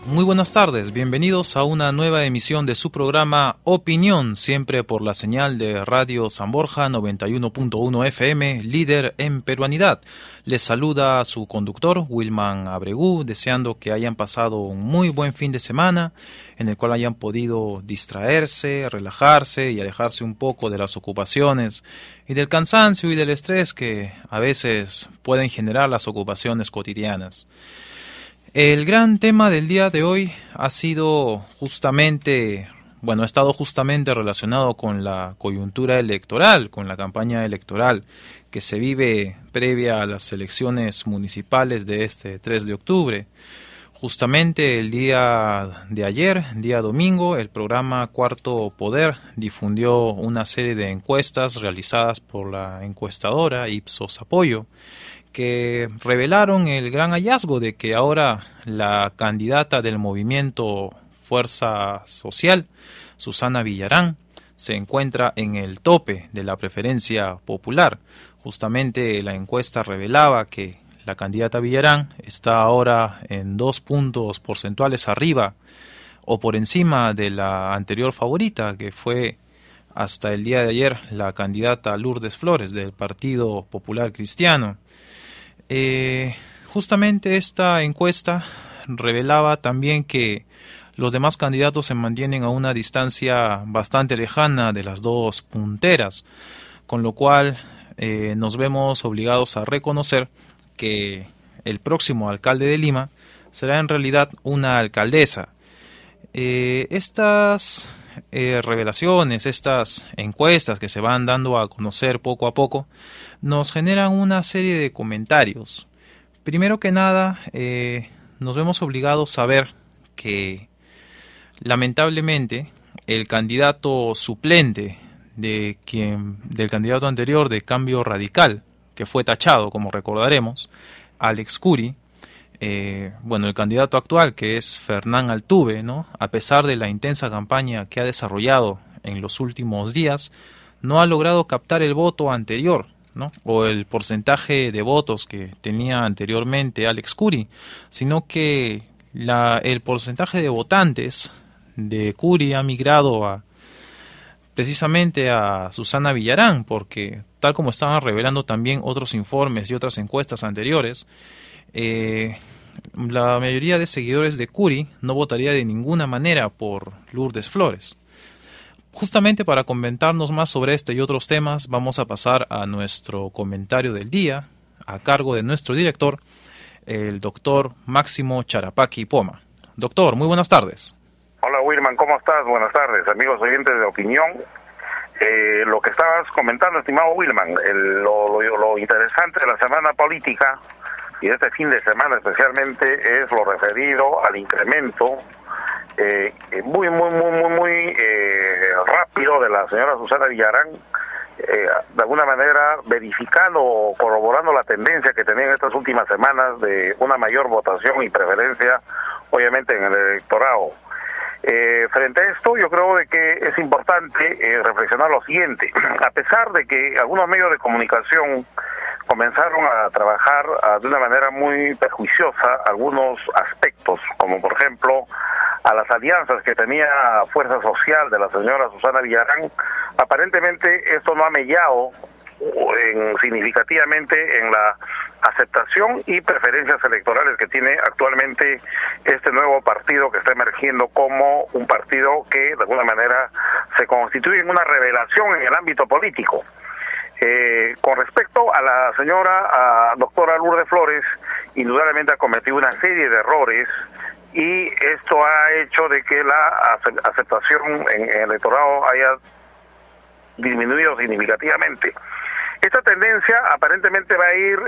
Muy buenas tardes, bienvenidos a una nueva emisión de su programa Opinión, siempre por la señal de Radio San Borja 91.1 FM, líder en peruanidad. Les saluda su conductor, Wilman Abregú, deseando que hayan pasado un muy buen fin de semana, en el cual hayan podido distraerse, relajarse y alejarse un poco de las ocupaciones y del cansancio y del estrés que a veces pueden generar las ocupaciones cotidianas. El gran tema del día de hoy ha estado justamente relacionado con la coyuntura electoral, con la campaña electoral que se vive previa a las elecciones municipales de este 3 de octubre. Justamente el día de ayer, día domingo, el programa Cuarto Poder difundió una serie de encuestas realizadas por la encuestadora Ipsos Apoyo, que revelaron el gran hallazgo de que ahora la candidata del movimiento Fuerza Social, Susana Villarán, se encuentra en el tope de la preferencia popular. Justamente la encuesta revelaba que la candidata Villarán está ahora en 2 puntos porcentuales arriba o por encima de la anterior favorita, que fue hasta el día de ayer la candidata Lourdes Flores del Partido Popular Cristiano. Justamente esta encuesta revelaba también que los demás candidatos se mantienen a una distancia bastante lejana de las dos punteras, con lo cual nos vemos obligados a reconocer que el próximo alcalde de Lima será en realidad una alcaldesa. Estas revelaciones, estas encuestas que se van dando a conocer poco a poco, nos generan una serie de comentarios. Primero que nada, nos vemos obligados a ver que lamentablemente el candidato suplente del candidato anterior de Cambio Radical, que fue tachado, como recordaremos, Alex Curi, el candidato actual, que es Fernán Altuve, ¿no?, a pesar de la intensa campaña que ha desarrollado en los últimos días, no ha logrado captar el voto anterior, ¿no?, o el porcentaje de votos que tenía anteriormente Alex Curi, sino que el porcentaje de votantes de Curi ha migrado precisamente a Susana Villarán, porque tal como estaban revelando también otros informes y otras encuestas anteriores, la mayoría de seguidores de Curi no votaría de ninguna manera por Lourdes Flores. Justamente para comentarnos más sobre este y otros temas, vamos a pasar a nuestro comentario del día, a cargo de nuestro director, el doctor Máximo Charapaqui Poma. Doctor, muy buenas tardes. Hola Wilman, ¿cómo estás? Buenas tardes, amigos oyentes de Opinión. Lo que estabas comentando, estimado Wilman, lo interesante de la semana política y de este fin de semana especialmente es lo referido al incremento muy rápido de la señora Susana Villarán, de alguna manera verificando o corroborando la tendencia que tenía en estas últimas semanas de una mayor votación y preferencia, obviamente, en el electorado. Frente a esto, yo creo de que es importante reflexionar lo siguiente. A pesar de que algunos medios de comunicación comenzaron a trabajar de una manera muy perjuiciosa algunos aspectos, como por ejemplo a las alianzas que tenía Fuerza Social de la señora Susana Villarán, aparentemente esto no ha mellado significativamente en la aceptación y preferencias electorales que tiene actualmente este nuevo partido que está emergiendo como un partido que de alguna manera se constituye en una revelación en el ámbito político. Con respecto a la señora doctora Lourdes Flores, indudablemente ha cometido una serie de errores y esto ha hecho de que la aceptación en el electorado haya disminuido significativamente. Esta tendencia aparentemente va a ir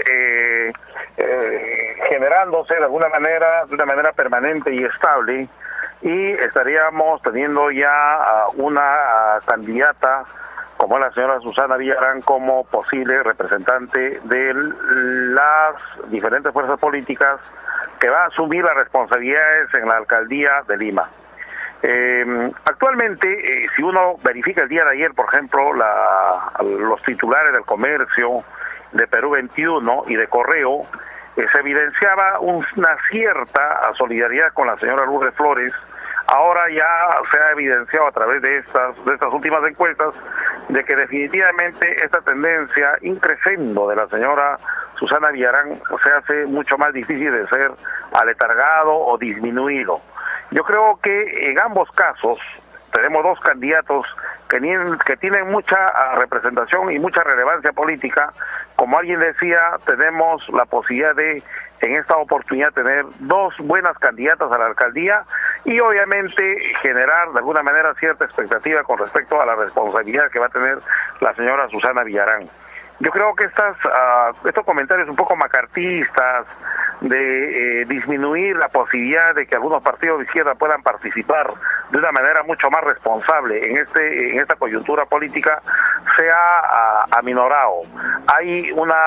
generándose de una manera permanente y estable, y estaríamos teniendo ya una candidata como la señora Susana Villarán como posible representante de las diferentes fuerzas políticas que va a asumir las responsabilidades en la alcaldía de Lima. Actualmente, si uno verifica el día de ayer, por ejemplo, los titulares del Comercio, de Perú 21 y de Correo, se evidenciaba una cierta solidaridad con la señora Lourdes Flores. Ahora ya se ha evidenciado a través de estas últimas encuestas de que definitivamente esta tendencia increciendo de la señora Susana Villarán se hace mucho más difícil de ser aletargado o disminuido. Yo creo que en ambos casos tenemos dos candidatos que tienen mucha representación y mucha relevancia política. Como alguien decía, tenemos la posibilidad de, en esta oportunidad, tener dos buenas candidatas a la alcaldía y obviamente generar de alguna manera cierta expectativa con respecto a la responsabilidad que va a tener la señora Susana Villarán. Yo creo que estos comentarios un poco macartistas de disminuir la posibilidad de que algunos partidos de izquierda puedan participar de una manera mucho más responsable en esta coyuntura política se ha aminorado. Hay una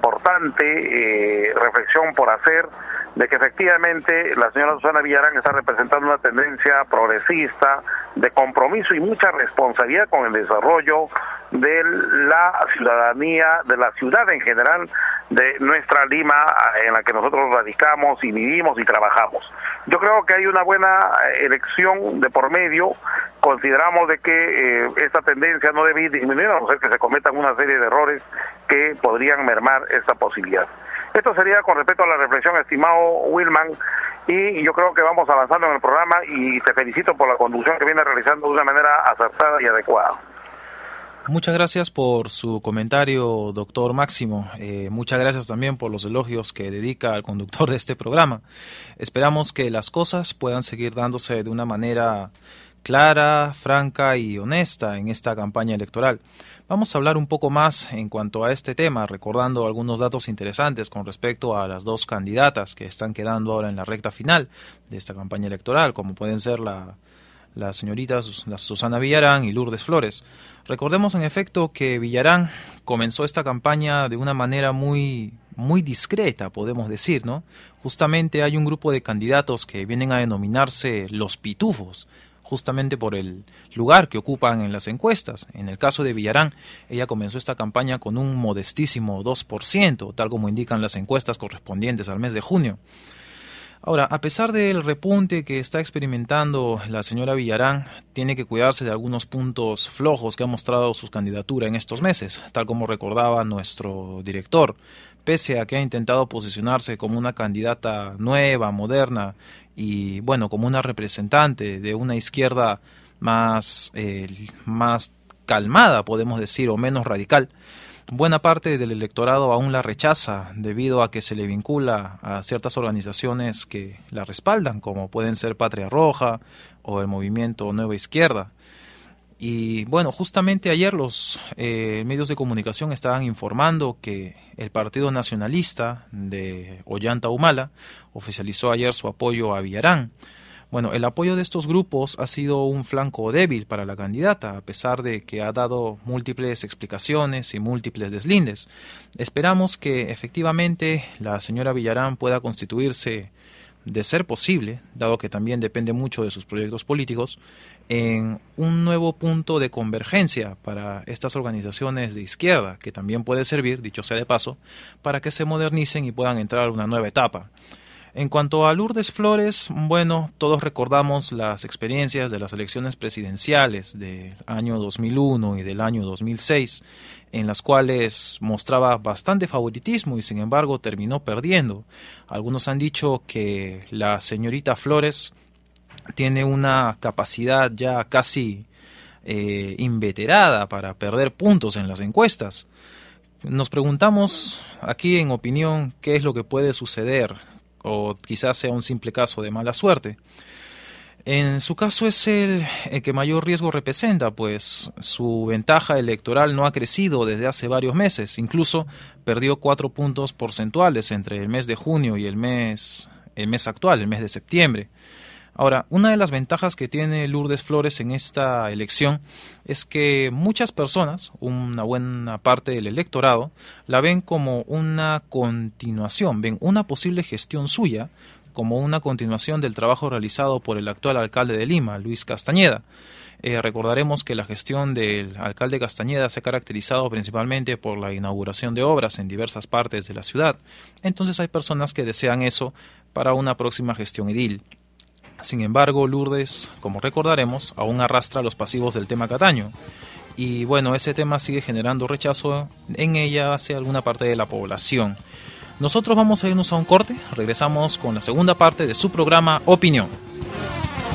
importante reflexión por hacer de que efectivamente la señora Susana Villarán está representando una tendencia progresista, de compromiso y mucha responsabilidad con el desarrollo de la ciudadanía, de la ciudad en general, de nuestra Lima, en la que nosotros radicamos y vivimos y trabajamos. Yo creo que hay una buena elección de por medio. Consideramos de que esta tendencia no debe ir disminuyendo, a no ser que se cometan una serie de errores que podrían mermar esta posibilidad. Esto sería con respecto a la reflexión, estimado Wilman, y yo creo que vamos avanzando en el programa y te felicito por la conducción que viene realizando de una manera acertada y adecuada. Muchas gracias por su comentario, doctor Máximo. Muchas gracias también por los elogios que dedica al conductor de este programa. Esperamos que las cosas puedan seguir dándose de una manera clara, franca y honesta en esta campaña electoral. Vamos a hablar un poco más en cuanto a este tema, recordando algunos datos interesantes con respecto a las dos candidatas que están quedando ahora en la recta final de esta campaña electoral, como pueden ser la señorita Susana Villarán y Lourdes Flores. Recordemos en efecto que Villarán comenzó esta campaña de una manera muy discreta, podemos decir, ¿no? Justamente hay un grupo de candidatos que vienen a denominarse los pitufos, justamente por el lugar que ocupan en las encuestas. En el caso de Villarán, ella comenzó esta campaña con un modestísimo 2%, tal como indican las encuestas correspondientes al mes de junio. Ahora, a pesar del repunte que está experimentando la señora Villarán, tiene que cuidarse de algunos puntos flojos que ha mostrado su candidatura en estos meses, tal como recordaba nuestro director. Pese a que ha intentado posicionarse como una candidata nueva, moderna y, bueno, como una representante de una izquierda más calmada, podemos decir, o menos radical, buena parte del electorado aún la rechaza debido a que se le vincula a ciertas organizaciones que la respaldan, como pueden ser Patria Roja o el movimiento Nueva Izquierda. Y bueno, justamente ayer los medios de comunicación estaban informando que el Partido Nacionalista de Ollanta Humala oficializó ayer su apoyo a Villarán. Bueno, el apoyo de estos grupos ha sido un flanco débil para la candidata, a pesar de que ha dado múltiples explicaciones y múltiples deslindes. Esperamos que efectivamente la señora Villarán pueda constituirse, de ser posible, dado que también depende mucho de sus proyectos políticos, en un nuevo punto de convergencia para estas organizaciones de izquierda, que también puede servir, dicho sea de paso, para que se modernicen y puedan entrar a una nueva etapa. En cuanto a Lourdes Flores, bueno, todos recordamos las experiencias de las elecciones presidenciales del año 2001 y del año 2006, en las cuales mostraba bastante favoritismo y sin embargo terminó perdiendo. Algunos han dicho que la señorita Flores tiene una capacidad ya casi inveterada para perder puntos en las encuestas. Nos preguntamos aquí en opinión qué es lo que puede suceder, o quizás sea un simple caso de mala suerte. En su caso es el que mayor riesgo representa, pues su ventaja electoral no ha crecido desde hace varios meses, incluso perdió 4 puntos porcentuales entre el mes de junio y el mes actual, el mes de septiembre. Ahora, una de las ventajas que tiene Lourdes Flores en esta elección es que muchas personas, una buena parte del electorado, la ven como una continuación, ven una posible gestión suya como una continuación del trabajo realizado por el actual alcalde de Lima, Luis Castañeda. Recordaremos que la gestión del alcalde Castañeda se ha caracterizado principalmente por la inauguración de obras en diversas partes de la ciudad. Entonces hay personas que desean eso para una próxima gestión edil. Sin embargo, Lourdes, como recordaremos, aún arrastra los pasivos del tema Cataño. Y bueno, ese tema sigue generando rechazo en ella hacia alguna parte de la población. Nosotros vamos a irnos a un corte, regresamos con la segunda parte de su programa Opinión.